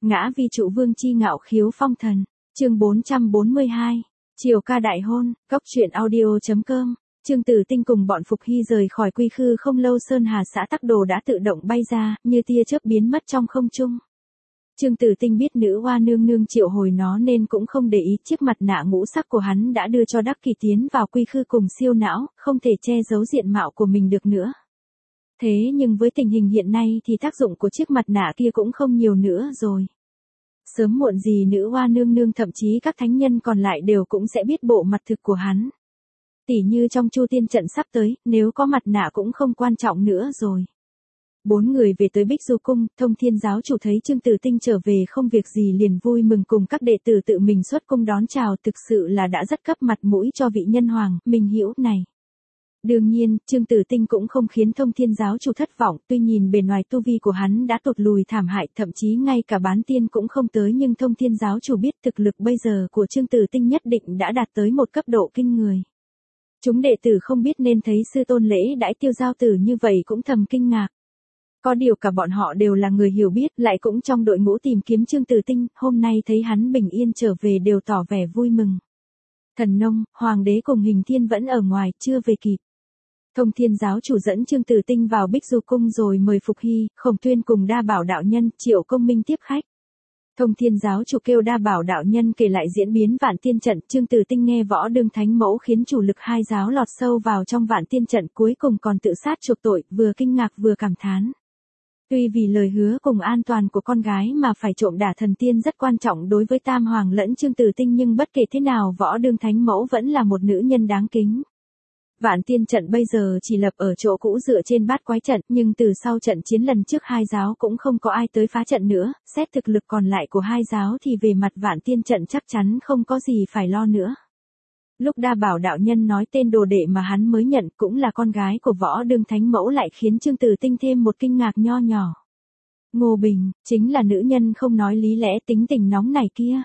Ngã vi trụ vương chi ngạo khiếu phong thần. Chương 442. Chiều ca đại hôn. Góc truyện audio.com. Trương Tử Tinh cùng bọn Phục Hy rời khỏi Quy Khư không lâu, Sơn Hà xã Tắc Đồ đã tự động bay ra, như tia chớp biến mất trong không trung. Trương Tử Tinh biết nữ hoa nương nương triệu hồi nó nên cũng không để ý, chiếc mặt nạ ngũ sắc của hắn đã đưa cho Đắc Kỳ tiến vào Quy Khư cùng siêu não, không thể che giấu diện mạo của mình được nữa. Thế nhưng với tình hình hiện nay thì tác dụng của chiếc mặt nạ kia cũng không nhiều nữa rồi. Sớm muộn gì nữ hoa nương nương thậm chí các thánh nhân còn lại đều cũng sẽ biết bộ mặt thực của hắn. Tỉ như trong Chu Tiên trận sắp tới, nếu có mặt nạ cũng không quan trọng nữa rồi. 4 người về tới Bích Du Cung, Thông Thiên giáo chủ thấy Trương Tử Tinh trở về không việc gì liền vui mừng cùng các đệ tử tự mình xuất cung đón chào, thực sự là đã rất cấp mặt mũi cho vị nhân hoàng, Minh Hữu này. Đương nhiên, Trương Tử Tinh cũng không khiến Thông Thiên giáo chủ thất vọng, tuy nhìn bề ngoài tu vi của hắn đã tụt lùi thảm hại, thậm chí ngay cả bán tiên cũng không tới, nhưng Thông Thiên giáo chủ biết thực lực bây giờ của Trương Tử Tinh nhất định đã đạt tới một cấp độ kinh người. Chúng đệ tử không biết nên thấy sư tôn lễ đãi Tiêu Giao Tử như vậy cũng thầm kinh ngạc. Có điều cả bọn họ đều là người hiểu biết, lại cũng trong đội ngũ tìm kiếm Trương Tử Tinh, hôm nay thấy hắn bình yên trở về đều tỏ vẻ vui mừng. Thần Nông, Hoàng đế cùng Hình Thiên vẫn ở ngoài, chưa về kịp. Thông Thiên giáo chủ dẫn Trương Tử Tinh vào Bích Du Cung rồi mời Phục Hy, Khổng Tuyên cùng Đa Bảo đạo nhân, Triệu Công Minh tiếp khách. Thông Thiên giáo chủ kêu Đa Bảo đạo nhân kể lại diễn biến Vạn Tiên trận, Trương Tử Tinh nghe võ đương thánh mẫu khiến chủ lực hai giáo lọt sâu vào trong Vạn Tiên trận, cuối cùng còn tự sát chuộc tội, vừa kinh ngạc vừa cảm thán. Tuy vì lời hứa cùng an toàn của con gái mà phải trộm đả thần tiên rất quan trọng đối với Tam Hoàng lẫn Trương Tử Tinh, nhưng bất kể thế nào võ đương thánh mẫu vẫn là một nữ nhân đáng kính. Vạn Tiên trận bây giờ chỉ lập ở chỗ cũ dựa trên Bát Quái trận, nhưng từ sau trận chiến lần trước hai giáo cũng không có ai tới phá trận nữa, xét thực lực còn lại của hai giáo thì về mặt Vạn Tiên trận chắc chắn không có gì phải lo nữa. Lúc Đa Bảo đạo nhân nói tên đồ đệ mà hắn mới nhận cũng là con gái của võ đương thánh mẫu lại khiến Trương Tử Tinh thêm một kinh ngạc nho nhỏ. Ngô Bình, chính là nữ nhân không nói lý lẽ tính tình nóng này kia.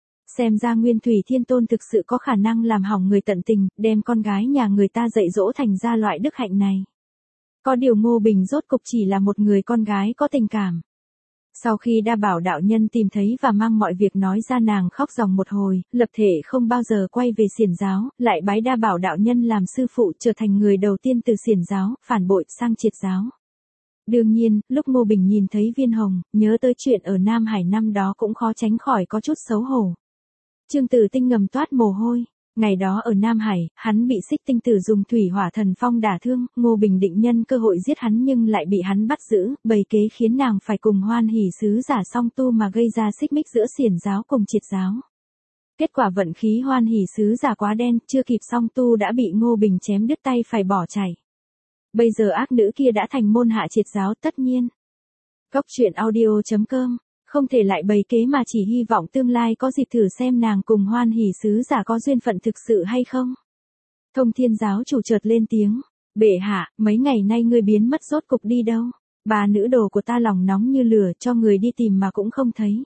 Xem ra Nguyên Thủy Thiên Tôn thực sự có khả năng làm hỏng người tận tình, đem con gái nhà người ta dạy dỗ thành ra loại đức hạnh này. Có điều Ngô Bình rốt cục chỉ là một người con gái có tình cảm. Sau khi Đa Bảo đạo nhân tìm thấy và mang mọi việc nói ra, nàng khóc ròng một hồi, lập thể không bao giờ quay về Xiển giáo, lại bái Đa Bảo đạo nhân làm sư phụ, trở thành người đầu tiên từ Xiển giáo, phản bội sang Triệt giáo. Đương nhiên, lúc Ngô Bình nhìn thấy viên hồng, nhớ tới chuyện ở Nam Hải năm đó cũng khó tránh khỏi có chút xấu hổ. Trương Tử Tinh ngầm toát mồ hôi. Ngày đó ở Nam Hải, hắn bị Xích Tinh Tử dùng thủy hỏa thần phong đả thương, Ngô Bình định nhân cơ hội giết hắn nhưng lại bị hắn bắt giữ, bày kế khiến nàng phải cùng Hoan Hỷ sứ giả song tu mà gây ra xích mích giữa Xiển giáo cùng Triệt giáo. Kết quả vận khí Hoan Hỷ sứ giả quá đen, chưa kịp song tu đã bị Ngô Bình chém đứt tay phải bỏ chạy. Bây giờ ác nữ kia đã thành môn hạ Triệt giáo tất nhiên. Góc truyện audio.com. Không thể lại bày kế mà chỉ hy vọng tương lai có dịp thử xem nàng cùng Hoan Hỷ sứ giả có duyên phận thực sự hay không. Thông Thiên giáo chủ chợt lên tiếng. Bệ hạ, mấy ngày nay ngươi biến mất rốt cục đi đâu? Bà nữ đồ của ta lòng nóng như lửa, cho người đi tìm mà cũng không thấy.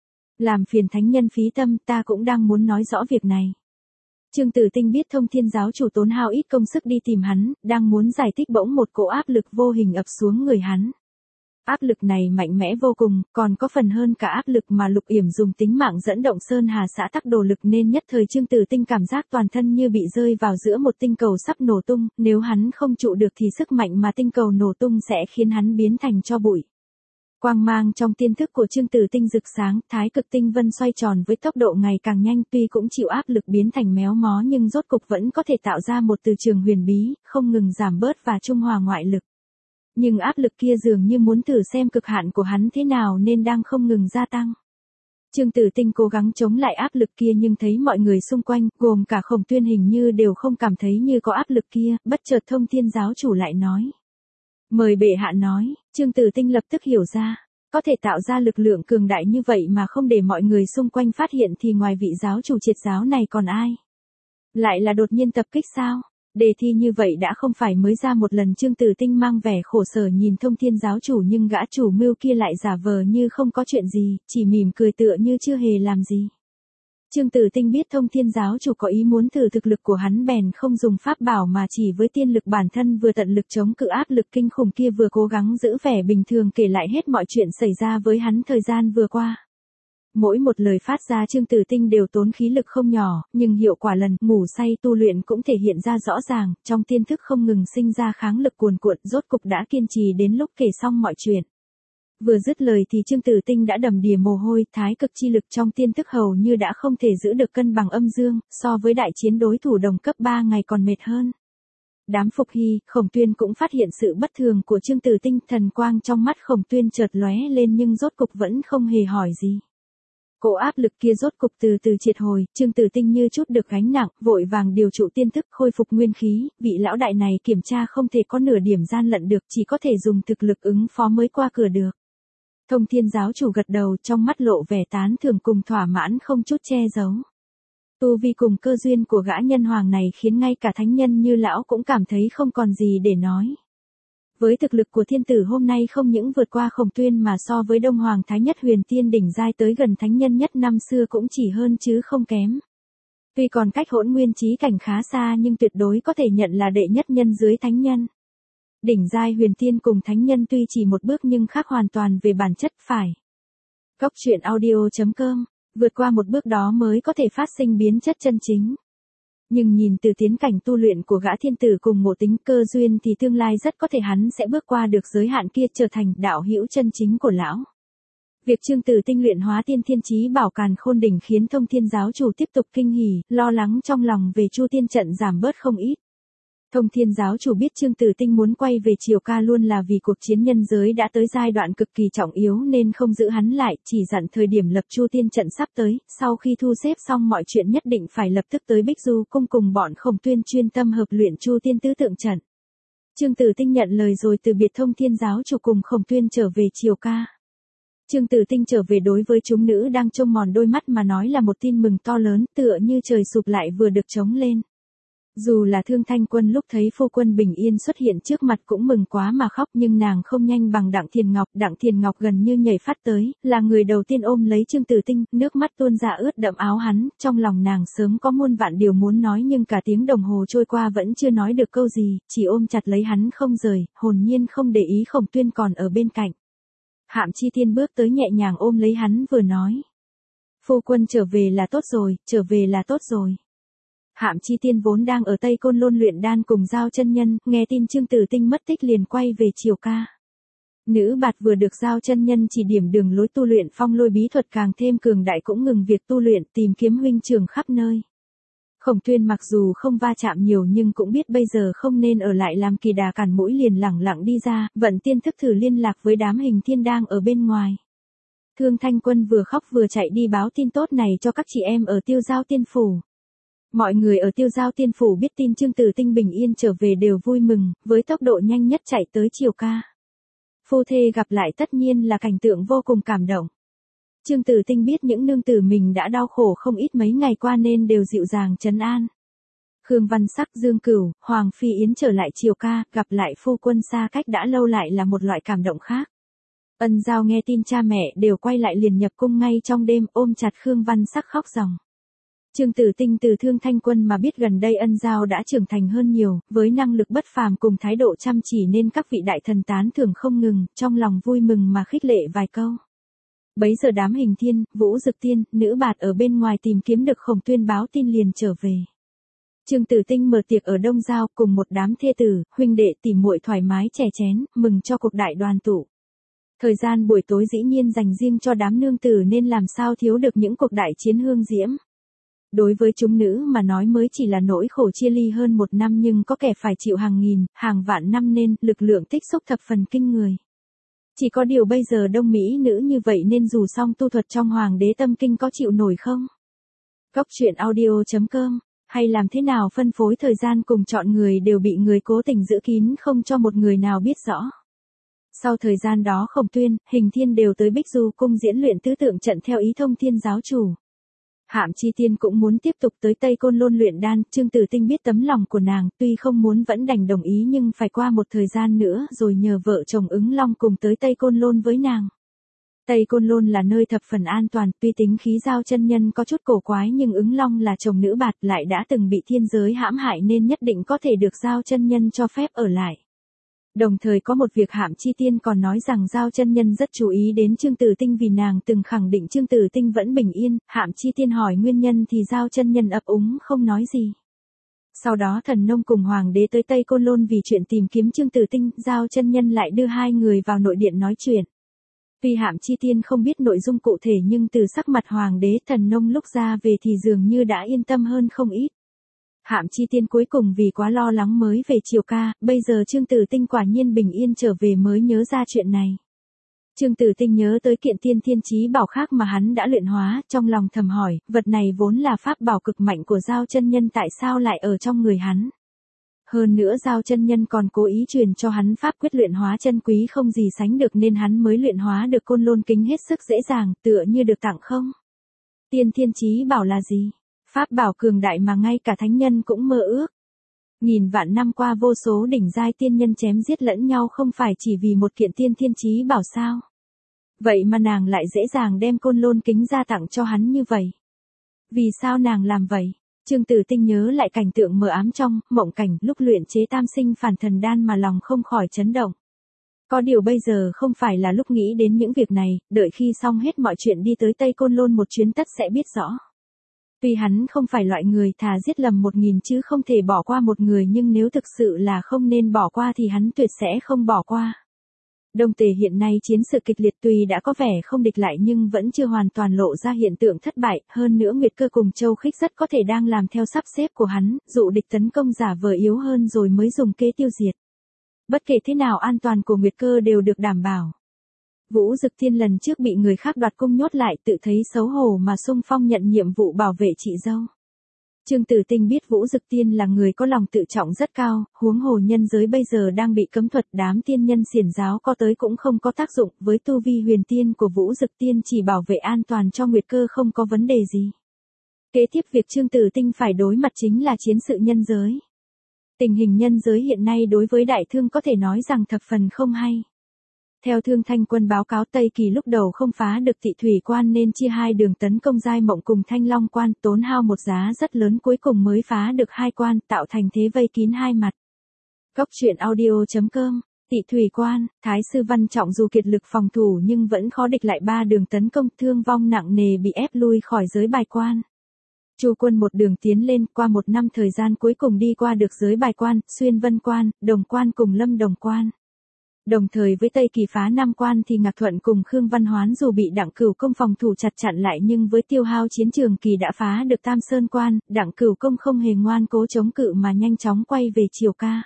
Làm phiền thánh nhân phí tâm, ta cũng đang muốn nói rõ việc này. Trương Tử Tinh biết Thông Thiên giáo chủ tốn hao ít công sức đi tìm hắn, đang muốn giải thích bỗng một cỗ áp lực vô hình ập xuống người hắn. Áp lực này mạnh mẽ vô cùng, còn có phần hơn cả áp lực mà Lục Yểm dùng tính mạng dẫn động Sơn Hà xã Tắc Đồ lực, nên nhất thời Trương Tử Tinh cảm giác toàn thân như bị rơi vào giữa một tinh cầu sắp nổ tung, nếu hắn không trụ được thì sức mạnh mà tinh cầu nổ tung sẽ khiến hắn biến thành tro bụi. Quang mang trong tiên thức của Trương Tử Tinh rực sáng, Thái Cực tinh vân xoay tròn với tốc độ ngày càng nhanh, tuy cũng chịu áp lực biến thành méo mó nhưng rốt cục vẫn có thể tạo ra một từ trường huyền bí, không ngừng giảm bớt và trung hòa ngoại lực. Nhưng áp lực kia dường như muốn thử xem cực hạn của hắn thế nào nên đang không ngừng gia tăng. Trương Tử Tinh cố gắng chống lại áp lực kia nhưng thấy mọi người xung quanh, gồm cả Khổng Tuyên hình như đều không cảm thấy như có áp lực kia, bất chợt Thông Thiên giáo chủ lại nói. Mời bệ hạ nói. Trương Tử Tinh lập tức hiểu ra. Có thể tạo ra lực lượng cường đại như vậy mà không để mọi người xung quanh phát hiện thì ngoài vị giáo chủ Triệt giáo này còn ai? Lại là đột nhiên tập kích sao? Đề thi như vậy đã không phải mới ra một lần. Trương Tử Tinh mang vẻ khổ sở nhìn Thông Thiên giáo chủ nhưng gã chủ mưu kia lại giả vờ như không có chuyện gì, chỉ mỉm cười tựa như chưa hề làm gì. Trương Tử Tinh biết Thông Thiên giáo chủ có ý muốn thử thực lực của hắn bèn không dùng pháp bảo mà chỉ với tiên lực bản thân vừa tận lực chống cự áp lực kinh khủng kia vừa cố gắng giữ vẻ bình thường kể lại hết mọi chuyện xảy ra với hắn thời gian vừa qua. Mỗi một lời phát ra Chương Tử Tinh đều tốn khí lực không nhỏ, nhưng hiệu quả lần ngủ say tu luyện cũng thể hiện ra rõ ràng, trong tiên thức không ngừng sinh ra kháng lực cuồn cuộn, rốt cục đã kiên trì đến lúc kể xong mọi chuyện. Vừa dứt lời thì Chương Tử Tinh đã đầm đìa mồ hôi, thái cực chi lực trong tiên thức hầu như đã không thể giữ được cân bằng âm dương, so với đại chiến đối thủ đồng cấp 3 ngày còn mệt hơn. Đám Phục Hy, Khổng Tuyên cũng phát hiện sự bất thường của Chương Tử Tinh, thần quang trong mắt Khổng Tuyên chợt lóe lên nhưng rốt cục vẫn không hề hỏi gì. Cỗ áp lực kia rốt cục từ từ triệt hồi, Chương Tử Tinh như chút được gánh nặng, vội vàng điều trụ tiên thức khôi phục nguyên khí, vị lão đại này kiểm tra không thể có nửa điểm gian lận được, chỉ có thể dùng thực lực ứng phó mới qua cửa được. Thông Thiên giáo chủ gật đầu, trong mắt lộ vẻ tán thưởng cùng thỏa mãn không chút che giấu. Tu vi cùng cơ duyên của gã nhân hoàng này khiến ngay cả thánh nhân như lão cũng cảm thấy không còn gì để nói. Với thực lực của thiên tử hôm nay không những vượt qua Khổng Tuyên mà so với Đông Hoàng Thái Nhất Huyền Tiên đỉnh giai tới gần thánh nhân nhất năm xưa cũng chỉ hơn chứ không kém. Tuy còn cách hỗn nguyên chí cảnh khá xa nhưng tuyệt đối có thể nhận là đệ nhất nhân dưới thánh nhân. Đỉnh giai Huyền Tiên cùng thánh nhân tuy chỉ một bước nhưng khác hoàn toàn về bản chất phải. Cốc truyện audio.com, vượt qua một bước đó mới có thể phát sinh biến chất chân chính. Nhưng nhìn từ tiến cảnh tu luyện của gã thiên tử cùng ngộ tính cơ duyên thì tương lai rất có thể hắn sẽ bước qua được giới hạn kia trở thành đạo hữu chân chính của lão. Việc Chương Tử Tinh luyện hóa tiên thiên chí bảo càn khôn đỉnh khiến Thông Thiên giáo chủ tiếp tục kinh hỉ, lo lắng trong lòng về Chu Tiên trận giảm bớt không ít. Thông Thiên giáo chủ biết Chương Tử Tinh muốn quay về Triều Ca luôn là vì cuộc chiến nhân giới đã tới giai đoạn cực kỳ trọng yếu nên không giữ hắn lại, chỉ dặn thời điểm lập Chu Tiên trận sắp tới, sau khi thu xếp xong mọi chuyện nhất định phải lập tức tới Bích Du cung cùng bọn Khổng Tuyên chuyên tâm hợp luyện Chu Tiên tứ tượng trận. Chương Tử Tinh nhận lời rồi từ biệt Thông Thiên giáo chủ cùng Khổng Tuyên trở về Triều Ca. Chương Tử Tinh trở về đối với chúng nữ đang trông mòn đôi mắt mà nói là một tin mừng to lớn, tựa như trời sụp lại vừa được trống lên. Dù là Thương Thanh Quân lúc thấy phu quân bình yên xuất hiện trước mặt cũng mừng quá mà khóc nhưng nàng không nhanh bằng Đặng Thiền Ngọc gần như nhảy phát tới, là người đầu tiên ôm lấy Chương Tử Tinh, nước mắt tuôn ra ướt đẫm áo hắn, trong lòng nàng sớm có muôn vạn điều muốn nói nhưng cả tiếng đồng hồ trôi qua vẫn chưa nói được câu gì, chỉ ôm chặt lấy hắn không rời, hồn nhiên không để ý Khổng Tuyên còn ở bên cạnh. Hạm Chi Thiên bước tới nhẹ nhàng ôm lấy hắn vừa nói. Phu quân trở về là tốt rồi, trở về là tốt rồi. Hạm Chi Tiên vốn đang ở Tây Côn Lôn luyện đan cùng Giao chân nhân, nghe tin Chương Tử Tinh mất tích liền quay về Triều Ca. Nữ bạt vừa được Giao chân nhân chỉ điểm đường lối tu luyện phong lôi bí thuật càng thêm cường đại cũng ngừng việc tu luyện tìm kiếm huynh trưởng khắp nơi. Khổng Tuyên mặc dù không va chạm nhiều nhưng cũng biết bây giờ không nên ở lại làm kỳ đà cản mũi liền lẳng lặng đi ra, vận tiên thức thử liên lạc với đám hình thiên đang ở bên ngoài. Thương Thanh Quân vừa khóc vừa chạy đi báo tin tốt này cho các chị em ở Tiêu Giao Tiên Phủ. Mọi người ở Tiêu Giao Tiên Phủ biết tin Chương Tử Tinh bình yên trở về đều vui mừng, với tốc độ nhanh nhất chạy tới Triều Ca. Phu thê gặp lại tất nhiên là cảnh tượng vô cùng cảm động. Chương Tử Tinh biết những nương tử mình đã đau khổ không ít mấy ngày qua nên đều dịu dàng trấn an. Khương Văn Sắc, Dương Cửu, Hoàng Phi Yến trở lại Triều Ca, gặp lại phu quân xa cách đã lâu lại là một loại cảm động khác. Ân Giao nghe tin cha mẹ đều quay lại liền nhập cung ngay trong đêm ôm chặt Khương Văn Sắc khóc ròng. Chương Tử Tinh từ Thương Thanh Quân mà biết gần đây Ân Giao đã trưởng thành hơn nhiều, với năng lực bất phàm cùng thái độ chăm chỉ nên các vị đại thần tán thưởng không ngừng, trong lòng vui mừng mà khích lệ vài câu. Bấy giờ đám hình thiên, Vũ Dực Tiên, nữ bạt ở bên ngoài tìm kiếm được Khổng Tuyên báo tin liền trở về. Chương Tử Tinh mở tiệc ở Đông Giao cùng một đám thê tử, huynh đệ tỉ muội thoải mái chè chén, mừng cho cuộc đại đoàn tụ. Thời gian buổi tối dĩ nhiên dành riêng cho đám nương tử nên làm sao thiếu được những cuộc đại chiến hương diễm. Đối với chúng nữ mà nói mới chỉ là nỗi khổ chia ly hơn một năm nhưng có kẻ phải chịu hàng nghìn, hàng vạn năm nên lực lượng tích xúc thập phần kinh người. Chỉ có điều bây giờ đông mỹ nữ như vậy nên dù xong tu thuật trong Hoàng đế tâm kinh có chịu nổi không? Cốc truyện audio.com, hay làm thế nào phân phối thời gian cùng chọn người đều bị người cố tình giữ kín không cho một người nào biết rõ. Sau thời gian đó Khổng Tuyên, Hình Thiên đều tới Bích Du cung diễn luyện tứ tượng trận theo ý Thông Thiên giáo chủ. Hạm Chi Tiên cũng muốn tiếp tục tới Tây Côn Lôn luyện đan, Chương Tử Tinh biết tấm lòng của nàng, tuy không muốn vẫn đành đồng ý nhưng phải qua một thời gian nữa rồi nhờ vợ chồng Ứng Long cùng tới Tây Côn Lôn với nàng. Tây Côn Lôn là nơi thập phần an toàn, tuy tính khí Giao chân nhân có chút cổ quái nhưng Ứng Long là chồng nữ bạt lại đã từng bị thiên giới hãm hại nên nhất định có thể được Giao chân nhân cho phép ở lại. Đồng thời có một việc Hạm Chi Tiên còn nói rằng Giao chân nhân rất chú ý đến Trương Tử Tinh vì nàng từng khẳng định Trương Tử Tinh vẫn bình yên, Hạm Chi Tiên hỏi nguyên nhân thì Giao chân nhân ấp úng không nói gì. Sau đó Thần Nông cùng Hoàng đế tới Tây Côn Lôn vì chuyện tìm kiếm Trương Tử Tinh, Giao chân nhân lại đưa hai người vào nội điện nói chuyện. Tuy Hạm Chi Tiên không biết nội dung cụ thể nhưng từ sắc mặt Hoàng đế Thần Nông lúc ra về thì dường như đã yên tâm hơn không ít. Hạm Chi Tiên cuối cùng vì quá lo lắng mới về Triều Ca, bây giờ Trương Tử Tinh quả nhiên bình yên trở về mới nhớ ra chuyện này. Trương Tử Tinh nhớ tới kiện tiên thiên chí bảo khác mà hắn đã luyện hóa, trong lòng thầm hỏi, vật này vốn là pháp bảo cực mạnh của Giao chân nhân tại sao lại ở trong người hắn. Hơn nữa Giao chân nhân còn cố ý truyền cho hắn pháp quyết luyện hóa chân quý không gì sánh được nên hắn mới luyện hóa được Côn Lôn kính hết sức dễ dàng, tựa như được tặng không. Tiên thiên chí bảo là gì? Pháp bảo cường đại mà ngay cả thánh nhân cũng mơ ước. Nghìn vạn năm qua vô số đỉnh giai tiên nhân chém giết lẫn nhau không phải chỉ vì một kiện tiên thiên chí bảo sao. Vậy mà nàng lại dễ dàng đem Côn Lôn kính ra tặng cho hắn như vậy. Vì sao nàng làm vậy? Trương Tử Tinh nhớ lại cảnh tượng mờ ám trong mộng cảnh lúc luyện chế tam sinh phản thần đan mà lòng không khỏi chấn động. Có điều bây giờ không phải là lúc nghĩ đến những việc này, đợi khi xong hết mọi chuyện đi tới Tây Côn Lôn một chuyến tất sẽ biết rõ. Tuy hắn không phải loại người thà giết lầm 1000 chứ không thể bỏ qua một người nhưng nếu thực sự là không nên bỏ qua thì hắn tuyệt sẽ không bỏ qua. Đông Tề hiện nay chiến sự kịch liệt tuy đã có vẻ không địch lại nhưng vẫn chưa hoàn toàn lộ ra hiện tượng thất bại, hơn nữa Nguyệt Cơ cùng Châu Khích rất có thể đang làm theo sắp xếp của hắn, dụ địch tấn công giả vờ yếu hơn rồi mới dùng kế tiêu diệt. Bất kể thế nào an toàn của Nguyệt Cơ đều được đảm bảo. Vũ Dực Tiên lần trước bị người khác đoạt cung nhốt lại tự thấy xấu hổ mà xung phong nhận nhiệm vụ bảo vệ chị dâu. Trương Tử Tinh biết Vũ Dực Tiên là người có lòng tự trọng rất cao, huống hồ nhân giới bây giờ đang bị cấm thuật đám tiên nhân xiển giáo có tới cũng không có tác dụng, với tu vi huyền tiên của Vũ Dực Tiên chỉ bảo vệ an toàn cho Nguyệt Cơ không có vấn đề gì. Kế tiếp việc Trương Tử Tinh phải đối mặt chính là chiến sự nhân giới. Tình hình nhân giới hiện nay đối với Đại Thương có thể nói rằng thập phần không hay. Theo Thương Thanh Quân báo cáo Tây Kỳ lúc đầu không phá được Tị Thủy Quan nên chia hai đường tấn công Giai Mộng cùng Thanh Long Quan, tốn hao một giá rất lớn cuối cùng mới phá được hai quan, tạo thành thế vây kín hai mặt. Góc truyện audio.com. Tị Thủy Quan, Thái sư Văn Trọng dù kiệt lực phòng thủ nhưng vẫn khó địch lại ba đường tấn công, thương vong nặng nề bị ép lui khỏi giới Bài Quan. Chu quân một đường tiến lên, qua một năm thời gian cuối cùng đi qua được giới Bài Quan, Xuyên Vân Quan, Đồng Quan cùng Lâm Đồng Quan. Đồng thời với Tây Kỳ phá Nam Quan thì Ngạc Thuận cùng Khương Văn Hoán dù bị Đặng Cửu Công phòng thủ chặt chặn lại nhưng với tiêu hao chiến trường kỳ đã phá được Tam Sơn Quan, Đặng Cửu Công không hề ngoan cố chống cự mà nhanh chóng quay về Triều Ca.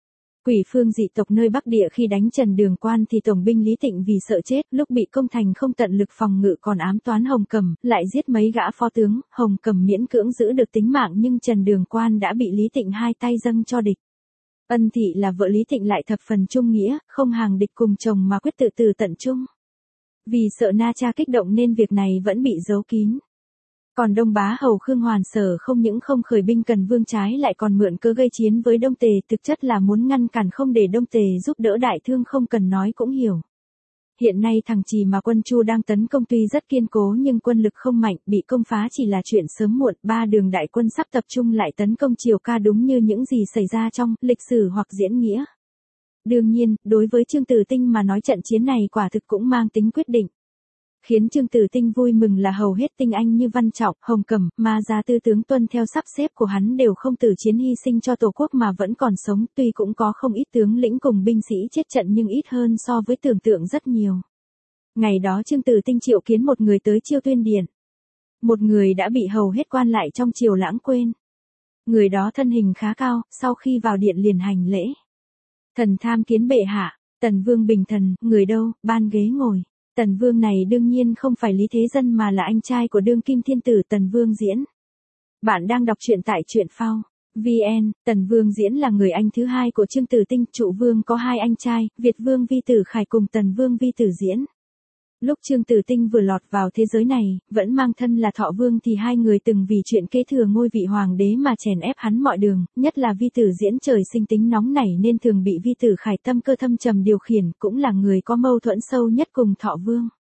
Quỷ phương dị tộc nơi Bắc Địa khi đánh Trần Đường Quan thì tổng binh Lý Tịnh vì sợ chết, lúc bị công thành không tận lực phòng ngự còn ám toán Hồng Cẩm, lại giết mấy gã phó tướng, Hồng Cẩm miễn cưỡng giữ được tính mạng nhưng Trần Đường Quan đã bị Lý Tịnh hai tay dâng cho địch. Ân Thị là vợ Lý Tịnh lại thập phần trung nghĩa, không hàng địch cùng chồng mà quyết tự tử tận chung. Vì sợ Na Cha kích động nên việc này vẫn bị giấu kín. Còn Đông Bá Hầu Khương Hoàn Sở không những không khởi binh cần vương trái lại còn mượn cớ gây chiến với Đông Tề, thực chất là muốn ngăn cản không để Đông Tề giúp đỡ Đại Thương, không cần nói cũng hiểu. Hiện nay thằng Trì mà quân Chu đang tấn công tuy rất kiên cố nhưng quân lực không mạnh, bị công phá chỉ là chuyện sớm muộn, ba đường đại quân sắp tập trung lại tấn công Triều Ca đúng như những gì xảy ra trong lịch sử hoặc diễn nghĩa. Đương nhiên, đối với Trương Tử Tinh mà nói trận chiến này quả thực cũng mang tính quyết định. Khiến Trương Tử Tinh vui mừng là hầu hết tinh anh như Văn Trọng, Hồng Cẩm, Ma Gia Tư tướng tuân theo sắp xếp của hắn đều không từ chiến hy sinh cho Tổ quốc mà vẫn còn sống, tuy cũng có không ít tướng lĩnh cùng binh sĩ chết trận nhưng ít hơn so với tưởng tượng rất nhiều. Ngày đó Trương Tử Tinh triệu kiến một người tới Chiêu Tuyên Điện. Một người đã bị hầu hết quan lại trong triều lãng quên. Người đó thân hình khá cao, sau khi vào điện liền hành lễ. Thần tham kiến bệ hạ. Tần Vương bình thần, người đâu, ban ghế ngồi. Tần Vương này đương nhiên không phải Lý Thế Dân mà là anh trai của đương kim thiên tử Tần Vương Diễn. Bạn đang đọc truyện tại truyện phao VN. Tần Vương Diễn là người anh thứ hai của Trương Tử Tinh. Trụ Vương có hai anh trai, Việt Vương Vi Tử Khải cùng Tần Vương Vi Tử Diễn. Lúc Trương Tử Tinh vừa lọt vào thế giới này, vẫn mang thân là Thọ Vương thì hai người từng vì chuyện kế thừa ngôi vị hoàng đế mà chèn ép hắn mọi đường, nhất là Vi Tử Diễn trời sinh tính nóng nảy nên thường bị Vi Tử Khải tâm cơ thâm trầm điều khiển, cũng là người có mâu thuẫn sâu nhất cùng Thọ Vương.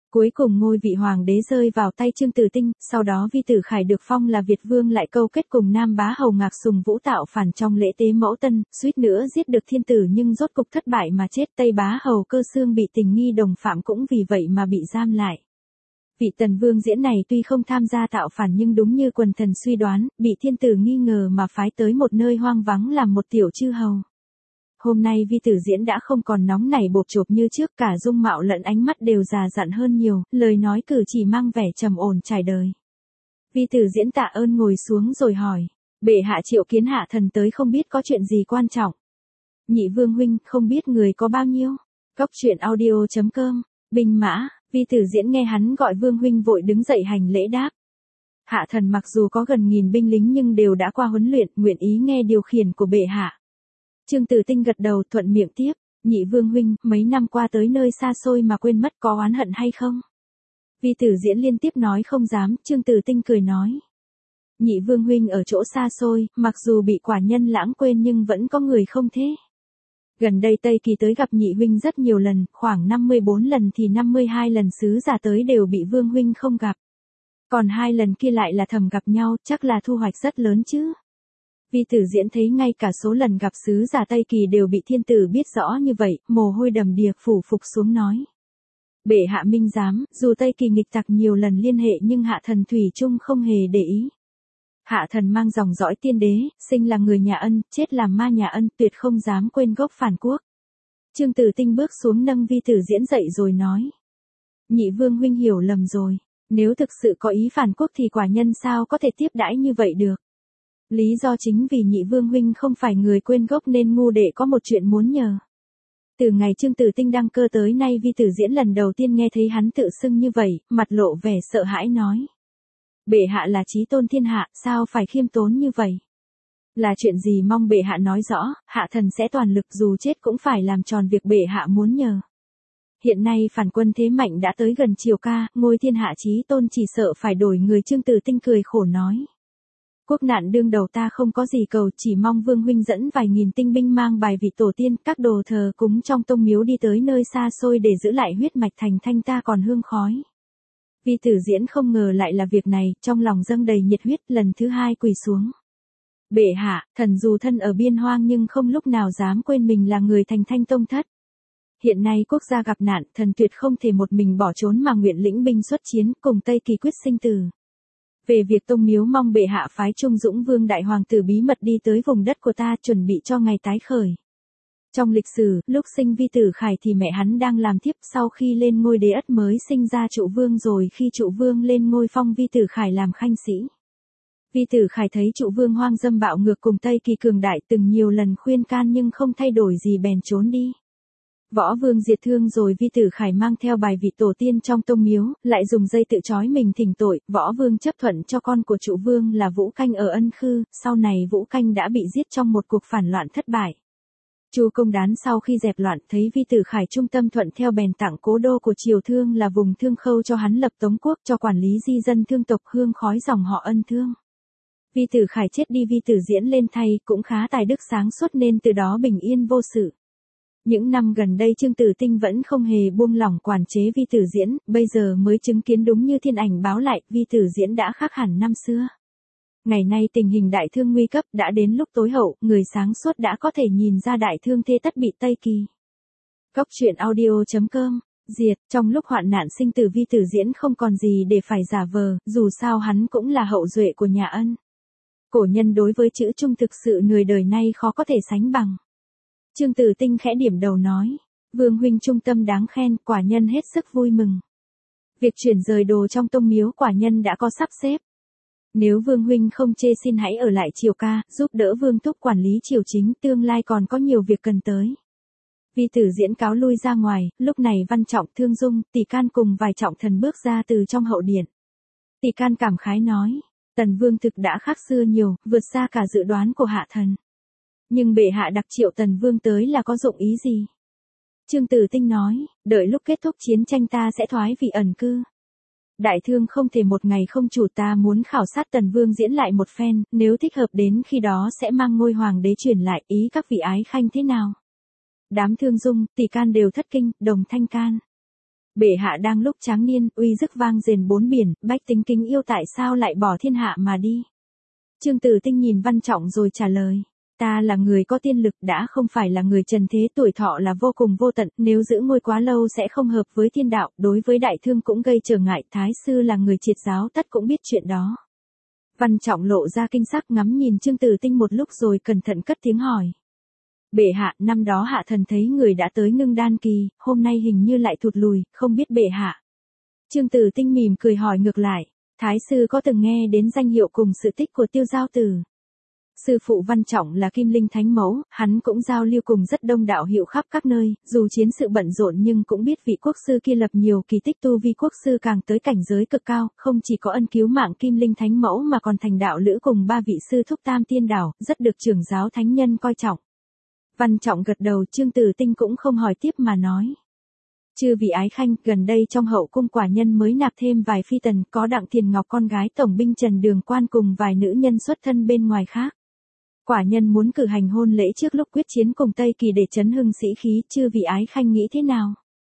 Cuối cùng ngôi vị hoàng đế rơi vào tay Trương Tử Tinh, sau đó Vi Tử Khải được phong là Việt Vương lại câu kết cùng Nam Bá Hầu Ngạc Sùng Vũ tạo phản trong lễ tế mẫu tân, suýt nữa giết được thiên tử nhưng rốt cục thất bại mà chết. Tây Bá Hầu Cơ Xương bị tình nghi đồng phạm cũng vì vậy mà bị giam lại. Vị Tần Vương Diễn này tuy không tham gia tạo phản nhưng đúng như quần thần suy đoán, bị thiên tử nghi ngờ mà phái tới một nơi hoang vắng làm một tiểu chư hầu. Hôm nay Vi Tử Diễn đã không còn nóng nảy bộp chộp như trước, cả dung mạo lẫn ánh mắt đều già dặn hơn nhiều, lời nói cử chỉ mang vẻ trầm ổn trải đời. Vi Tử Diễn tạ ơn ngồi xuống rồi hỏi, bệ hạ triệu kiến hạ thần tới không biết có chuyện gì quan trọng. Nhị Vương huynh, không biết người có bao nhiêu? Cốc truyện audio.com, binh mã. Vi Tử Diễn nghe hắn gọi Vương huynh vội đứng dậy hành lễ đáp. Hạ thần mặc dù có gần 1000 binh lính nhưng đều đã qua huấn luyện, nguyện ý nghe điều khiển của bệ hạ. Trương Tử Tinh gật đầu thuận miệng tiếp, nhị Vương huynh, mấy năm qua tới nơi xa xôi mà quên mất có oán hận hay không? Vi Tử Diễn liên tiếp nói không dám, Trương Tử Tinh cười nói. Nhị Vương huynh ở chỗ xa xôi, mặc dù bị quả nhân lãng quên nhưng vẫn có người không thế. Gần đây Tây Kỳ tới gặp nhị huynh rất nhiều lần, khoảng 54 lần thì 52 lần sứ giả tới đều bị Vương huynh không gặp. Còn 2 lần kia lại là thầm gặp nhau, chắc là thu hoạch rất lớn chứ. Vi Tử Diễn thấy ngay cả số lần gặp sứ giả Tây Kỳ đều bị thiên tử biết rõ như vậy, mồ hôi đầm đìa phủ phục xuống nói. Bệ hạ minh giám, dù Tây Kỳ nghịch tặc nhiều lần liên hệ nhưng hạ thần thủy chung không hề để ý. Hạ thần mang dòng dõi tiên đế, sinh là người nhà Ân, chết làm ma nhà Ân, tuyệt không dám quên gốc phản quốc. Trương Tử Tinh bước xuống nâng Vi Tử Diễn dậy rồi nói. Nhị Vương huynh hiểu lầm rồi, nếu thực sự có ý phản quốc thì quả nhân sao có thể tiếp đãi như vậy được. Lý do chính vì nhị Vương huynh không phải người quên gốc nên ngu đệ có một chuyện muốn nhờ. Từ ngày Trương Tử Tinh đăng cơ tới nay Vi Tử Diễn lần đầu tiên nghe thấy hắn tự xưng như vậy, mặt lộ vẻ sợ hãi nói. Bệ hạ là chí tôn thiên hạ, sao phải khiêm tốn như vậy? Là chuyện gì mong bệ hạ nói rõ, hạ thần sẽ toàn lực dù chết cũng phải làm tròn việc bệ hạ muốn nhờ. Hiện nay phản quân thế mạnh đã tới gần Triều Ca, ngôi thiên hạ chí tôn chỉ sợ phải đổi người. Trương Tử Tinh cười khổ nói. Quốc nạn đương đầu ta không có gì cầu, chỉ mong Vương huynh dẫn vài nghìn tinh binh mang bài vị tổ tiên, các đồ thờ cúng trong tông miếu đi tới nơi xa xôi để giữ lại huyết mạch thành thanh ta còn hương khói. Vi Tử Diễn không ngờ lại là việc này, trong lòng dâng đầy nhiệt huyết, lần thứ 2 quỳ xuống. Bệ hạ, thần dù thân ở biên hoang nhưng không lúc nào dám quên mình là người thành thanh tông thất. Hiện nay quốc gia gặp nạn, thần tuyệt không thể một mình bỏ trốn mà nguyện lĩnh binh xuất chiến, cùng Tây Kỳ quyết sinh tử. Về việc tông miếu mong bệ hạ phái Trung Dũng Vương đại hoàng tử bí mật đi tới vùng đất của ta chuẩn bị cho ngày tái khởi. Trong lịch sử, lúc sinh Vi Tử Khải thì mẹ hắn đang làm thiếp, sau khi lên ngôi đế ất mới sinh ra Trụ Vương, rồi khi Trụ Vương lên ngôi phong Vi Tử Khải làm khanh sĩ. Vi Tử Khải thấy Trụ Vương hoang dâm bạo ngược cùng Tây Kỳ cường đại, từng nhiều lần khuyên can nhưng không thay đổi gì bèn trốn đi. Võ Vương diệt thương rồi Vi Tử Khải mang theo bài vị tổ tiên trong tông miếu, lại dùng dây tự trói mình thỉnh tội. Võ Vương chấp thuận cho con của Trụ Vương là Vũ Canh ở Ân Khư, sau này Vũ Canh đã bị giết trong một cuộc phản loạn thất bại. Chu Công Đán sau khi dẹp loạn thấy Vi Tử Khải trung tâm thuận theo bèn tặng cố đô của Triều Thương là vùng Thương Khâu cho hắn lập Tống quốc, cho quản lý di dân thương tộc hương khói dòng họ Ân Thương. Vi Tử Khải chết đi Vi Tử Diễn lên thay, cũng khá tài đức sáng suốt nên từ đó bình yên vô sự. Những năm gần đây Trương Tử Tinh vẫn không hề buông lỏng quản chế Vi Tử Diễn, bây giờ mới chứng kiến đúng như thiên ảnh báo lại, Vi Tử Diễn đã khác hẳn năm xưa. Ngày nay tình hình đại thương nguy cấp, đã đến lúc tối hậu, người sáng suốt đã có thể nhìn ra đại thương thế tất bị Tây Kỳ. Cốc truyện audio.com, diệt, trong lúc hoạn nạn sinh tử Vi Tử Diễn không còn gì để phải giả vờ, dù sao hắn cũng là hậu duệ của nhà Ân. Cổ nhân đối với chữ trung thực sự người đời nay khó có thể sánh bằng. Trương Tử Tinh khẽ điểm đầu nói, Vương huynh trung tâm đáng khen, quả nhân hết sức vui mừng. Việc chuyển rời đồ trong tông miếu quả nhân đã có sắp xếp. Nếu Vương huynh không chê xin hãy ở lại Triều Ca, giúp đỡ Vương thúc quản lý triều chính, tương lai còn có nhiều việc cần tới. Vi Tử Diễn cáo lui ra ngoài, lúc này Văn Trọng, Thương Dung, Tỷ Can cùng vài trọng thần bước ra từ trong hậu điện. Tỷ Can cảm khái nói, Tần Vương thực đã khác xưa nhiều, vượt xa cả dự đoán của hạ thần. Nhưng bệ hạ đặc triệu Tần Vương tới là có dụng ý gì? Trương Tử Tinh nói, đợi lúc kết thúc chiến tranh ta sẽ thoái vị ẩn cư. Đại thương không thể một ngày không chủ, ta muốn khảo sát Tần Vương Diễn lại một phen, nếu thích hợp đến khi đó sẽ mang ngôi hoàng đế truyền lại, ý các vị ái khanh thế nào? Đám Thương Dung, Tỷ Can đều thất kinh, đồng thanh can. Bệ hạ đang lúc tráng niên, uy dức vang rền bốn biển, bách tính kính yêu tại sao lại bỏ thiên hạ mà đi. Trương Tử Tinh nhìn Văn Trọng rồi trả lời. Ta là người có tiên lực đã không phải là người trần thế, tuổi thọ là vô cùng vô tận, nếu giữ ngôi quá lâu sẽ không hợp với thiên đạo, đối với đại thương cũng gây trở ngại, Thái sư là người triệt giáo tất cũng biết chuyện đó. Văn Trọng lộ ra kinh sắc ngắm nhìn Trương Tử Tinh một lúc rồi cẩn thận cất tiếng hỏi. Bệ hạ, năm đó hạ thần thấy người đã tới ngưng đan kỳ, hôm nay hình như lại thụt lùi, không biết bệ hạ. Trương Tử Tinh mỉm cười hỏi ngược lại, Thái sư có từng nghe đến danh hiệu cùng sự tích của Tiêu Giao Tử? Sư phụ Văn Trọng là Kim Linh Thánh Mẫu, hắn cũng giao lưu cùng rất đông đạo hiệu khắp các nơi, dù chiến sự bận rộn nhưng cũng biết vị quốc sư kia lập nhiều kỳ tích, tu vi quốc sư càng tới cảnh giới cực cao, không chỉ có ân cứu mạng Kim Linh Thánh Mẫu mà còn thành đạo lữ cùng ba vị sư thúc Tam Tiên Đảo, rất được trưởng giáo thánh nhân coi trọng. Văn Trọng gật đầu, Trương Tử Tinh cũng không hỏi tiếp mà nói. Chư vị ái khanh, gần đây trong hậu cung quả nhân mới nạp thêm vài phi tần, có Đặng Thiền Ngọc con gái tổng binh Trần Đường Quan cùng vài nữ nhân xuất thân bên ngoài khác. Quả nhân muốn cử hành hôn lễ trước lúc quyết chiến cùng Tây Kỳ để chấn hưng sĩ khí, chư vị ái khanh nghĩ thế nào?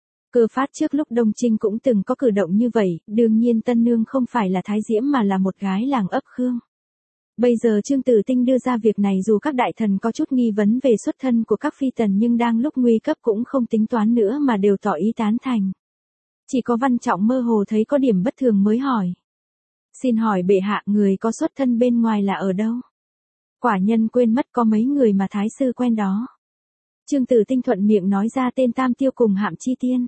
Cơ phát trước lúc Đông Trinh cũng từng có cử động như vậy, đương nhiên tân nương không phải là Thái Diễm mà là một gái làng ấp Khương. Bây giờ Trương Tử Tinh đưa ra việc này dù các đại thần có chút nghi vấn về xuất thân của các phi tần nhưng đang lúc nguy cấp cũng không tính toán nữa mà đều tỏ ý tán thành. Chỉ có Văn Trọng mơ hồ thấy có điểm bất thường mới hỏi. Xin hỏi bệ hạ, người có xuất thân bên ngoài là ở đâu? Quả nhân quên mất có mấy người mà Thái sư quen đó. Trương Tử Tinh thuận miệng nói ra tên Tam Tiêu cùng Hạm Chi Tiên.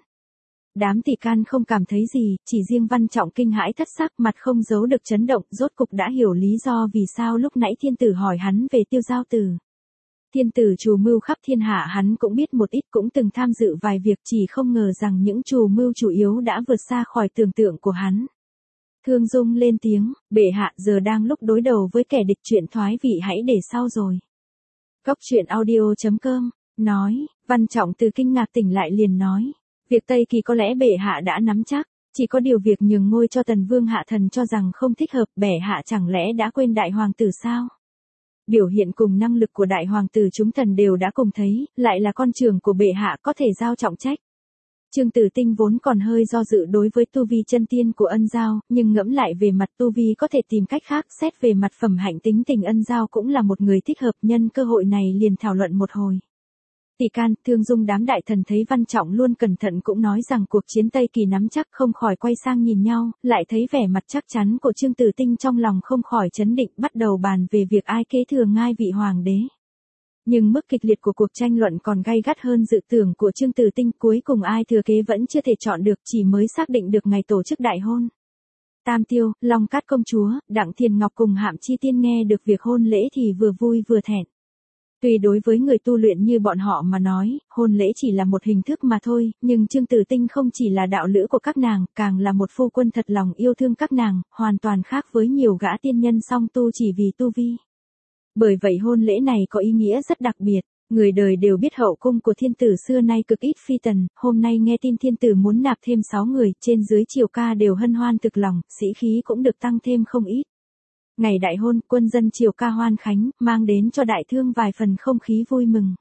Đám tỷ can không cảm thấy gì, chỉ riêng Văn Trọng kinh hãi thất sắc, mặt không giấu được chấn động, rốt cục đã hiểu lý do vì sao lúc nãy thiên tử hỏi hắn về Tiêu Giao Tử. Thiên tử trù mưu khắp thiên hạ hắn cũng biết một ít, cũng từng tham dự vài việc, chỉ không ngờ rằng những trù mưu chủ yếu đã vượt xa khỏi tưởng tượng của hắn. Thương Dung lên tiếng, bệ hạ, giờ đang lúc đối đầu với kẻ địch, chuyện thoái vị hãy để sau rồi. Góc truyện audio.com, nói, Văn Trọng từ kinh ngạc tỉnh lại liền nói. Việc Tây Kỳ có lẽ bệ hạ đã nắm chắc, chỉ có điều việc nhường ngôi cho Tần Vương hạ thần cho rằng không thích hợp, bệ hạ chẳng lẽ đã quên đại hoàng tử sao? Biểu hiện cùng năng lực của đại hoàng tử chúng thần đều đã cùng thấy, lại là con trưởng của bệ hạ có thể giao trọng trách. Trương Tử Tinh vốn còn hơi do dự đối với tu vi chân tiên của Ân Giao, nhưng ngẫm lại về mặt tu vi có thể tìm cách khác, xét về mặt phẩm hạnh tính tình Ân Giao cũng là một người thích hợp, nhân cơ hội này liền thảo luận một hồi. Tỷ can, Thương Dung đám đại thần thấy Văn Trọng luôn cẩn thận cũng nói rằng cuộc chiến Tây Kỳ nắm chắc, không khỏi quay sang nhìn nhau, lại thấy vẻ mặt chắc chắn của Trương Tử Tinh trong lòng không khỏi chấn định, bắt đầu bàn về việc ai kế thừa ngai vị hoàng đế. Nhưng mức kịch liệt của cuộc tranh luận còn gay gắt hơn dự tưởng của Trương Tử Tinh, cuối cùng ai thừa kế vẫn chưa thể chọn được, chỉ mới xác định được ngày tổ chức đại hôn. Tam Tiêu, Long Cát công chúa, Đặng Thiền Ngọc cùng Hạm Chi Tiên nghe được việc hôn lễ thì vừa vui vừa thẹn. Tuy đối với người tu luyện như bọn họ mà nói, hôn lễ chỉ là một hình thức mà thôi, nhưng Trương Tử Tinh không chỉ là đạo lữ của các nàng, càng là một phu quân thật lòng yêu thương các nàng, hoàn toàn khác với nhiều gã tiên nhân song tu chỉ vì tu vi. Bởi vậy hôn lễ này có ý nghĩa rất đặc biệt, người đời đều biết hậu cung của thiên tử xưa nay cực ít phi tần, hôm nay nghe tin thiên tử muốn nạp thêm 6 người, trên dưới triều ca đều hân hoan thực lòng, sĩ khí cũng được tăng thêm không ít. Ngày đại hôn, quân dân triều ca hoan khánh, mang đến cho đại thương vài phần không khí vui mừng.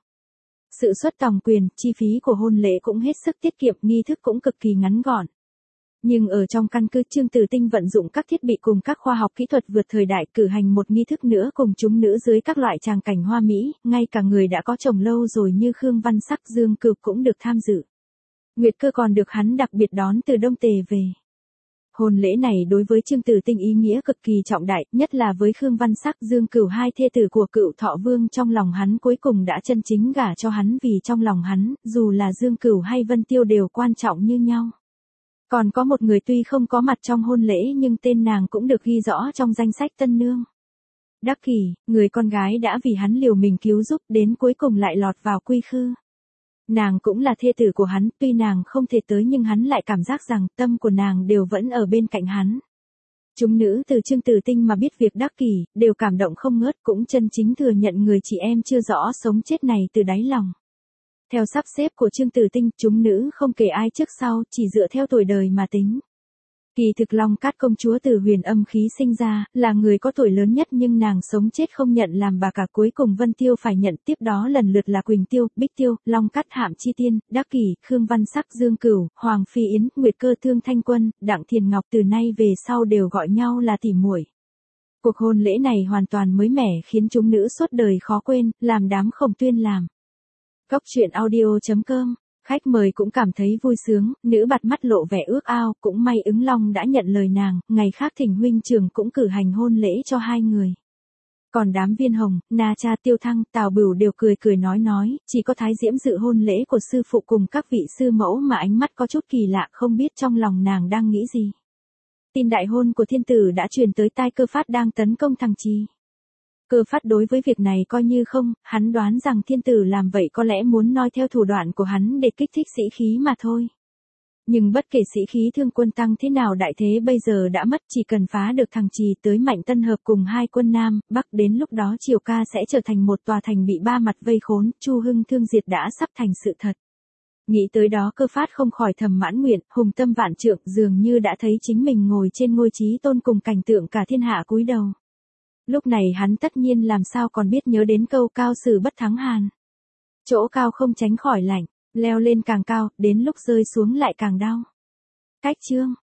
Sự xuất tòng quyền, chi phí của hôn lễ cũng hết sức tiết kiệm, nghi thức cũng cực kỳ ngắn gọn. Nhưng ở trong căn cứ, Trương Tử Tinh vận dụng các thiết bị cùng các khoa học kỹ thuật vượt thời đại, cử hành một nghi thức nữa cùng chúng nữ dưới các loại tràng cảnh hoa mỹ, ngay cả người đã có chồng lâu rồi như Khương Văn Sắc, Dương Cửu cũng được tham dự. Nguyệt Cơ còn được hắn đặc biệt đón từ Đông Tề về. Hôn lễ này đối với Trương Tử Tinh ý nghĩa cực kỳ trọng đại, nhất là với Khương Văn Sắc, Dương Cửu, hai thê tử của Cửu Thọ Vương trong lòng hắn cuối cùng đã chân chính gả cho hắn, vì trong lòng hắn, dù là Dương Cửu hay Vân Tiêu đều quan trọng như nhau. Còn có một người tuy không có mặt trong hôn lễ nhưng tên nàng cũng được ghi rõ trong danh sách tân nương. Đắc Kỷ, người con gái đã vì hắn liều mình cứu giúp, đến cuối cùng lại lọt vào quy khư. Nàng cũng là thê tử của hắn, tuy nàng không thể tới nhưng hắn lại cảm giác rằng tâm của nàng đều vẫn ở bên cạnh hắn. Chúng nữ từ Trương Tử Tinh mà biết việc Đắc Kỷ, đều cảm động không ngớt, cũng chân chính thừa nhận người chị em chưa rõ sống chết này từ đáy lòng. Theo sắp xếp của Trương Tử Tinh, chúng nữ không kể ai trước sau, chỉ dựa theo tuổi đời mà tính. Kỳ thực Long Cát công chúa từ huyền âm khí sinh ra, là người có tuổi lớn nhất nhưng nàng sống chết không nhận làm bà cả, cuối cùng Vân Tiêu phải nhận, tiếp đó lần lượt là Quỳnh Tiêu, Bích Tiêu, Long Cát, Hạm Chi Tiên, Đắc Kỷ, Khương Văn Sắc, Dương Cửu, Hoàng Phi Yến, Nguyệt Cơ, Thương Thanh Quân, Đặng Thiền Ngọc từ nay về sau đều gọi nhau là tỉ muội. Cuộc hôn lễ này hoàn toàn mới mẻ khiến chúng nữ suốt đời khó quên, làm đám Khổng Tuyên làm. Góc truyện audio.com. Khách mời cũng cảm thấy vui sướng, nữ bạt mắt lộ vẻ ước ao, cũng may Ứng Long đã nhận lời nàng, ngày khác Thỉnh huynh trưởng cũng cử hành hôn lễ cho hai người. Còn đám Viên Hồng, Na Cha, Tiêu Thăng, Tào Bửu đều cười cười nói, chỉ có Thái Diễm dự hôn lễ của sư phụ cùng các vị sư mẫu mà ánh mắt có chút kỳ lạ, không biết trong lòng nàng đang nghĩ gì. Tin đại hôn của thiên tử đã truyền tới tai Cơ Phát đang tấn công Thằng Trì. Cơ Phát đối với việc này coi như không, hắn đoán rằng thiên tử làm vậy có lẽ muốn noi theo thủ đoạn của hắn để kích thích sĩ khí mà thôi. Nhưng bất kể sĩ khí Thương Quân tăng thế nào, đại thế bây giờ đã mất, chỉ cần phá được Thằng Trì tới Mạnh Tân hợp cùng hai quân Nam, Bắc, đến lúc đó Triều Ca sẽ trở thành một tòa thành bị ba mặt vây khốn, Chu Hưng Thương diệt đã sắp thành sự thật. Nghĩ tới đó Cơ Phát không khỏi thầm mãn nguyện, hùng tâm vạn trượng, dường như đã thấy chính mình ngồi trên ngôi chí tôn cùng cảnh tượng cả thiên hạ cúi đầu. Lúc này hắn tất nhiên làm sao còn biết nhớ đến câu cao sử bất thắng hàn. Chỗ cao không tránh khỏi lạnh, leo lên càng cao, đến lúc rơi xuống lại càng đau. Cách chương.